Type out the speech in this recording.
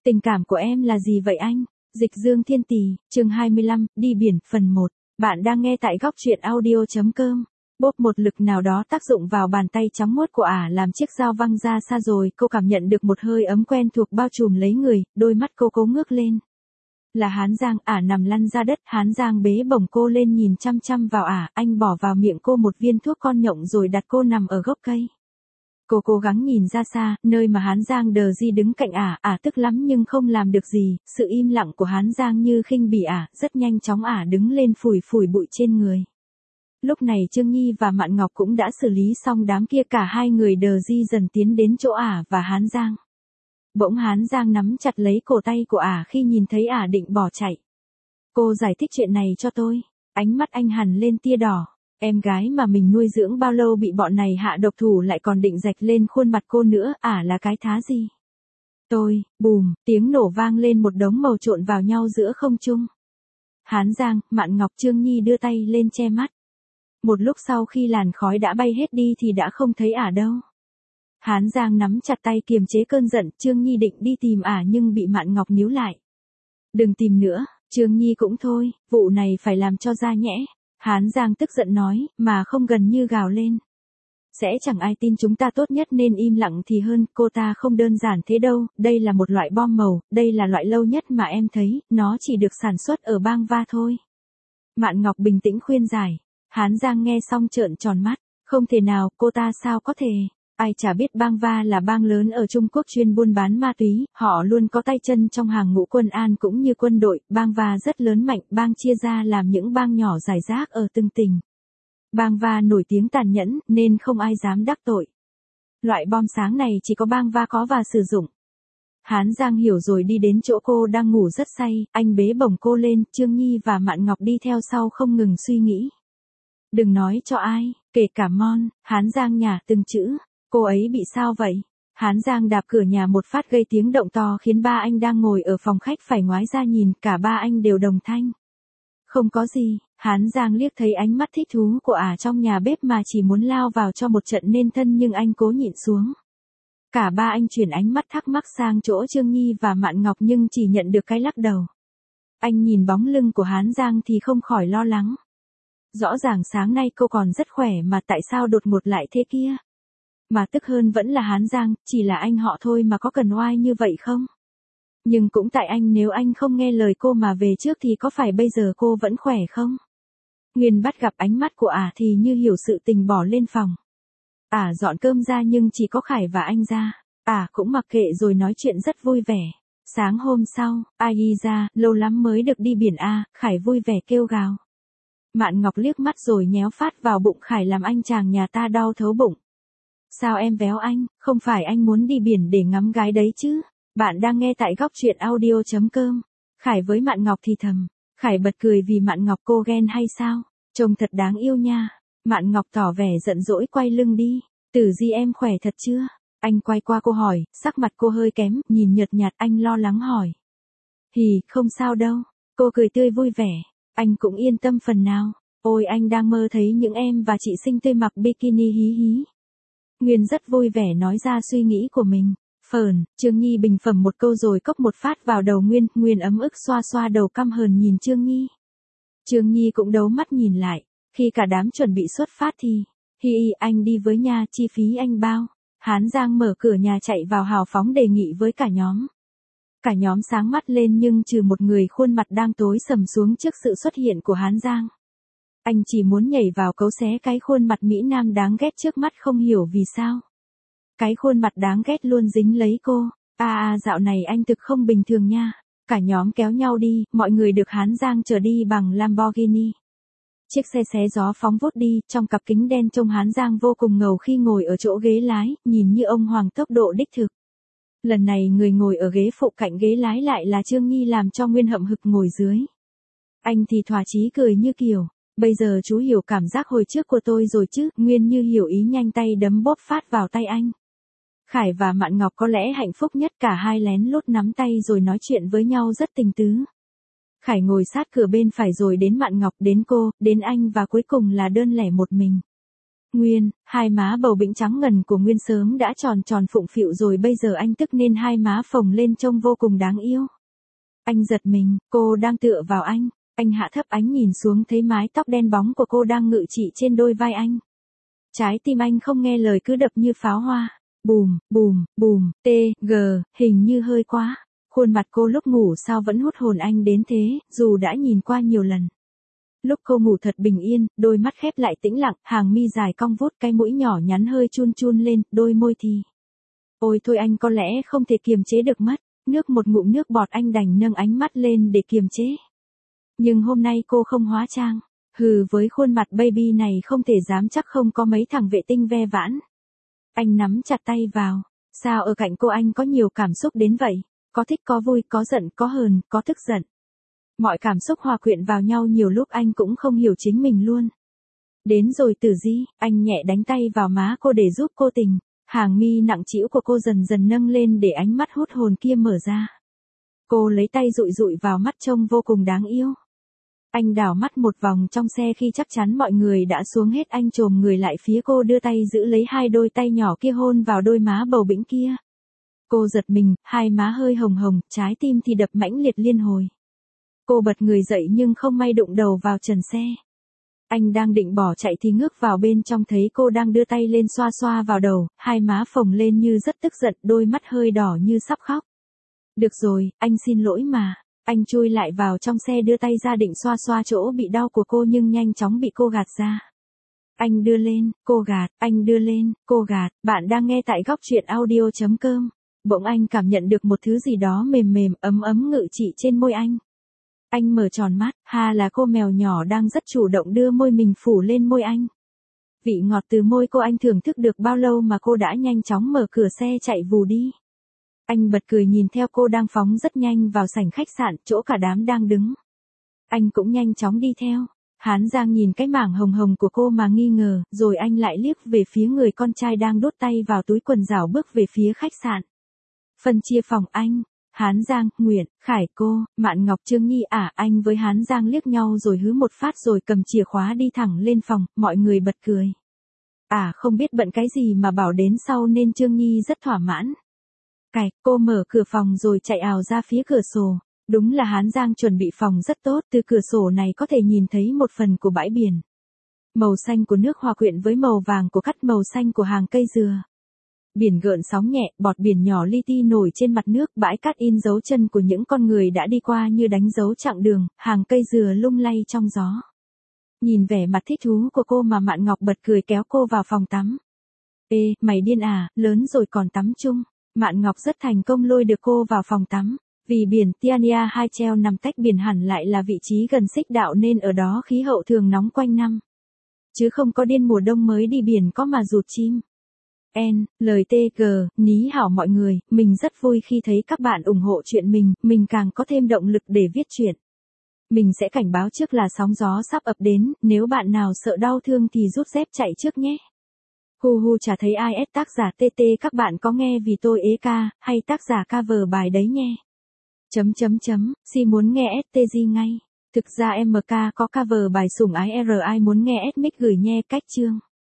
Tình cảm của em là gì vậy anh? Dịch Dương Thiên Tì, chương 25, đi biển, phần 1. Bạn đang nghe tại góc truyện audio.com. Bốp một lực nào đó tác dụng vào bàn tay trắng muốt của ả làm chiếc dao văng ra xa rồi, cô cảm nhận được một hơi ấm quen thuộc bao trùm lấy người, đôi mắt cô cố ngước lên. Là Hán Giang, ả nằm lăn ra đất, Hán Giang bế bổng cô lên nhìn chăm chăm vào ả, anh bỏ vào miệng cô một viên thuốc con nhộng rồi đặt cô nằm ở gốc cây. Cô cố gắng nhìn ra xa, nơi mà Hán Giang đờ di đứng cạnh ả tức lắm nhưng không làm được gì, sự im lặng của Hán Giang như khinh bỉ rất nhanh chóng ả đứng lên phủi phủi bụi trên người. Lúc này Trương Nhi và Mạn Ngọc cũng đã xử lý xong đám kia, cả hai người đờ di dần tiến đến chỗ ả và Hán Giang. Bỗng Hán Giang nắm chặt lấy cổ tay của ả khi nhìn thấy ả định bỏ chạy. Cô giải thích chuyện này cho tôi, ánh mắt anh hằn lên tia đỏ. Em gái mà mình nuôi dưỡng bao lâu bị bọn này hạ độc thủ lại còn định rạch lên khuôn mặt cô nữa, ả là cái thá gì? Bùm, tiếng nổ vang lên, một đống màu trộn vào nhau giữa không trung. Hán Giang, Mạn Ngọc, Trương Nhi đưa tay lên che mắt. Một lúc sau khi làn khói đã bay hết đi thì đã không thấy ả đâu. Hán Giang nắm chặt tay kiềm chế cơn giận, Trương Nhi định đi tìm ả nhưng bị Mạn Ngọc níu lại. Đừng tìm nữa, Trương Nhi cũng thôi, vụ này phải làm cho ra nhẽ. Hán Giang tức giận nói, mà không gần như gào lên. Sẽ chẳng ai tin chúng ta, tốt nhất nên im lặng thì hơn, cô ta không đơn giản thế đâu, đây là một loại bom màu, đây là loại lâu nhất mà em thấy, nó chỉ được sản xuất ở bang Va thôi. Mạn Ngọc bình tĩnh khuyên giải. Hán Giang nghe xong trợn tròn mắt, không thể nào, cô ta sao có thể. Ai chả biết bang Va là bang lớn ở Trung Quốc chuyên buôn bán ma túy, họ luôn có tay chân trong hàng ngũ quân an cũng như quân đội, bang Va rất lớn mạnh, bang chia ra làm những bang nhỏ rải rác ở từng tỉnh. Bang Va nổi tiếng tàn nhẫn, nên không ai dám đắc tội. Loại bom sáng này chỉ có bang Va có và sử dụng. Hán Giang hiểu rồi, đi đến chỗ cô đang ngủ rất say, anh bế bổng cô lên, Trương Nhi và Mạn Ngọc đi theo sau không ngừng suy nghĩ. Đừng nói cho ai, kể cả Mon, Hán Giang nhả từng chữ. Cô ấy bị sao vậy? Hán Giang đạp cửa nhà một phát gây tiếng động to khiến ba anh đang ngồi ở phòng khách phải ngoái ra nhìn, cả ba anh đều đồng thanh. Không có gì, Hán Giang liếc thấy ánh mắt thích thú của ả trong nhà bếp mà chỉ muốn lao vào cho một trận nên thân nhưng anh cố nhịn xuống. Cả ba anh chuyển ánh mắt thắc mắc sang chỗ Trương Nhi và Mạn Ngọc nhưng chỉ nhận được cái lắc đầu. Anh nhìn bóng lưng của Hán Giang thì không khỏi lo lắng. Rõ ràng sáng nay cô còn rất khỏe mà tại sao đột ngột lại thế kia? Mà tức hơn vẫn là Hán Giang, chỉ là anh họ thôi mà có cần oai như vậy không? Nhưng cũng tại anh, nếu anh không nghe lời cô mà về trước thì có phải bây giờ cô vẫn khỏe không? Nguyên bắt gặp ánh mắt của ả thì như hiểu sự tình bỏ lên phòng. Ả dọn cơm ra nhưng chỉ có Khải và anh ra. Ả cũng mặc kệ rồi nói chuyện rất vui vẻ. Sáng hôm sau, ai ra, lâu lắm mới được đi biển Khải vui vẻ kêu gào. Mạn Ngọc liếc mắt rồi nhéo phát vào bụng Khải làm anh chàng nhà ta đau thấu bụng. Sao em véo anh, không phải anh muốn đi biển để ngắm gái đấy chứ? Bạn đang nghe tại góc truyện audio.com. Khải với Mạn Ngọc thì thầm. Khải bật cười vì Mạn Ngọc cô ghen hay sao? Trông thật đáng yêu nha. Mạn Ngọc tỏ vẻ giận dỗi quay lưng đi. Tử Di em khỏe thật chưa? Anh quay qua cô hỏi, sắc mặt cô hơi kém, nhìn nhợt nhạt, anh lo lắng hỏi. Không sao đâu. Cô cười tươi vui vẻ. Anh cũng yên tâm phần nào. Ôi anh đang mơ thấy những em và chị xinh tươi mặc bikini hí hí. Nguyên rất vui vẻ nói ra suy nghĩ của mình. Trương Nhi bình phẩm một câu rồi cốc một phát vào đầu Nguyên, Nguyên ấm ức xoa xoa đầu căm hờn nhìn Trương Nhi. Trương Nhi cũng đấu mắt nhìn lại, khi cả đám chuẩn bị xuất phát thì, anh đi với nha, chi phí anh bao. Hán Giang mở cửa nhà chạy vào hào phóng đề nghị với cả nhóm. Cả nhóm sáng mắt lên nhưng trừ một người khuôn mặt đang tối sầm xuống trước sự xuất hiện của Hán Giang. Anh chỉ muốn nhảy vào cấu xé cái khuôn mặt Mỹ Nam đáng ghét trước mắt, không hiểu vì sao. Cái khuôn mặt đáng ghét luôn dính lấy cô. Dạo này anh thực không bình thường nha. Cả nhóm kéo nhau đi, mọi người được Hán Giang chở đi bằng Lamborghini. Chiếc xe xé gió phóng vút đi, trong cặp kính đen trông Hán Giang vô cùng ngầu khi ngồi ở chỗ ghế lái, nhìn như ông hoàng tốc độ đích thực. Lần này người ngồi ở ghế phụ cạnh ghế lái lại là Trương Nhi làm cho Nguyên hậm hực ngồi dưới. Anh thì thỏa chí cười như kiểu. Bây giờ chú hiểu cảm giác hồi trước của tôi rồi chứ? Nguyên như hiểu ý nhanh tay đấm bóp phát vào tay anh. Khải và Mạn Ngọc có lẽ hạnh phúc nhất, cả hai lén lút nắm tay rồi nói chuyện với nhau rất tình tứ. Khải ngồi sát cửa bên phải rồi đến Mạn Ngọc, đến cô, đến anh và cuối cùng là đơn lẻ một mình. Nguyên, hai má bầu bĩnh trắng ngần của Nguyên sớm đã tròn tròn phụng phịu rồi, bây giờ anh tức nên hai má phồng lên trông vô cùng đáng yêu. Anh giật mình, cô đang tựa vào anh hạ thấp ánh nhìn xuống thấy mái tóc đen bóng của cô đang ngự trị trên đôi vai anh. Trái tim anh không nghe lời cứ đập như pháo hoa. Bùm, bùm, bùm, hình như hơi quá. Khuôn mặt cô lúc ngủ sao vẫn hút hồn anh đến thế, dù đã nhìn qua nhiều lần. Lúc cô ngủ thật bình yên, đôi mắt khép lại tĩnh lặng, hàng mi dài cong vút, cái mũi nhỏ nhắn hơi chun chun lên, đôi môi thì. Ôi thôi, anh có lẽ không thể kiềm chế được mất. Nước một ngụm nước bọt, anh đành nâng ánh mắt lên để kiềm chế. Nhưng hôm nay cô không hóa trang. Với khuôn mặt baby này không thể dám chắc không có mấy thằng vệ tinh ve vãn. Anh nắm chặt tay vào. Sao ở cạnh cô anh có nhiều cảm xúc đến vậy? Có thích, có vui, có giận, có hờn, có tức giận. Mọi cảm xúc hòa quyện vào nhau, nhiều lúc anh cũng không hiểu chính mình luôn. Đến rồi Tử Di, anh nhẹ đánh tay vào má cô để giúp cô tỉnh. Hàng mi nặng trĩu của cô dần dần nâng lên để ánh mắt hút hồn kia mở ra. Cô lấy tay dụi dụi vào mắt trông vô cùng đáng yêu. Anh đảo mắt một vòng trong xe, khi chắc chắn mọi người đã xuống hết anh chồm người lại phía cô, đưa tay giữ lấy hai đôi tay nhỏ kia hôn vào đôi má bầu bĩnh kia. Cô giật mình, hai má hơi hồng hồng, trái tim thì đập mãnh liệt liên hồi. Cô bật người dậy nhưng không may đụng đầu vào trần xe. Anh đang định bỏ chạy thì ngước vào bên trong thấy cô đang đưa tay lên xoa xoa vào đầu, hai má phồng lên như rất tức giận, đôi mắt hơi đỏ như sắp khóc. Được rồi, anh xin lỗi mà. Anh chui lại vào trong xe đưa tay ra định xoa xoa chỗ bị đau của cô nhưng nhanh chóng bị cô gạt ra. Anh đưa lên, cô gạt, anh đưa lên, cô gạt. Bạn đang nghe tại góc truyện audio.com. Bỗng anh cảm nhận được một thứ gì đó mềm mềm, ấm ấm ngự trị trên môi anh. Anh mở tròn mắt, là cô mèo nhỏ đang rất chủ động đưa môi mình phủ lên môi anh. Vị ngọt từ môi cô anh thưởng thức được bao lâu mà cô đã nhanh chóng mở cửa xe chạy vù đi. Anh bật cười nhìn theo cô đang phóng rất nhanh vào sảnh khách sạn, chỗ cả đám đang đứng. Anh cũng nhanh chóng đi theo. Hán Giang nhìn cái mảng hồng hồng của cô mà nghi ngờ, rồi anh lại liếc về phía người con trai đang đút tay vào túi quần rảo bước về phía khách sạn. Phân chia phòng anh. Hán Giang, Nguyệt, Khải, cô, Mạn Ngọc, Trương Nhi. Anh với Hán Giang liếc nhau rồi hứ một phát rồi cầm chìa khóa đi thẳng lên phòng, mọi người bật cười. Không biết bận cái gì mà bảo đến sau nên Trương Nhi rất thỏa mãn. Cô mở cửa phòng rồi chạy ào ra phía cửa sổ. Đúng là Hán Giang chuẩn bị phòng rất tốt, từ cửa sổ này có thể nhìn thấy một phần của bãi biển. Màu xanh của nước hòa quyện với màu vàng của cát, màu xanh của hàng cây dừa. Biển gợn sóng nhẹ, bọt biển nhỏ li ti nổi trên mặt nước, bãi cát in dấu chân của những con người đã đi qua như đánh dấu chặng đường, hàng cây dừa lung lay trong gió. Nhìn vẻ mặt thích thú của cô mà Mạn Ngọc bật cười kéo cô vào phòng tắm. Ê, mày điên lớn rồi còn tắm chung. Mạn Ngọc rất thành công lôi được cô vào phòng tắm. Vì biển Tiania Hai Treo nằm tách biển hẳn lại là vị trí gần xích đạo nên ở đó khí hậu thường nóng quanh năm. Chứ không có điên mùa đông mới đi biển có mà rụt chim. Lời TG, ní hảo mọi người, mình rất vui khi thấy các bạn ủng hộ chuyện mình càng có thêm động lực để viết chuyện. Mình sẽ cảnh báo trước là sóng gió sắp ập đến, nếu bạn nào sợ đau thương thì rút dép chạy trước nhé. Chả thấy ai ép tác giả TT, các bạn có nghe Vì Tôi Ế Ca, hay tác giả cover bài đấy nhé. Si muốn nghe STG ngay. Thực ra MK có cover bài Sủng Ái R, ai muốn nghe S mic gửi nhé. Cách chương.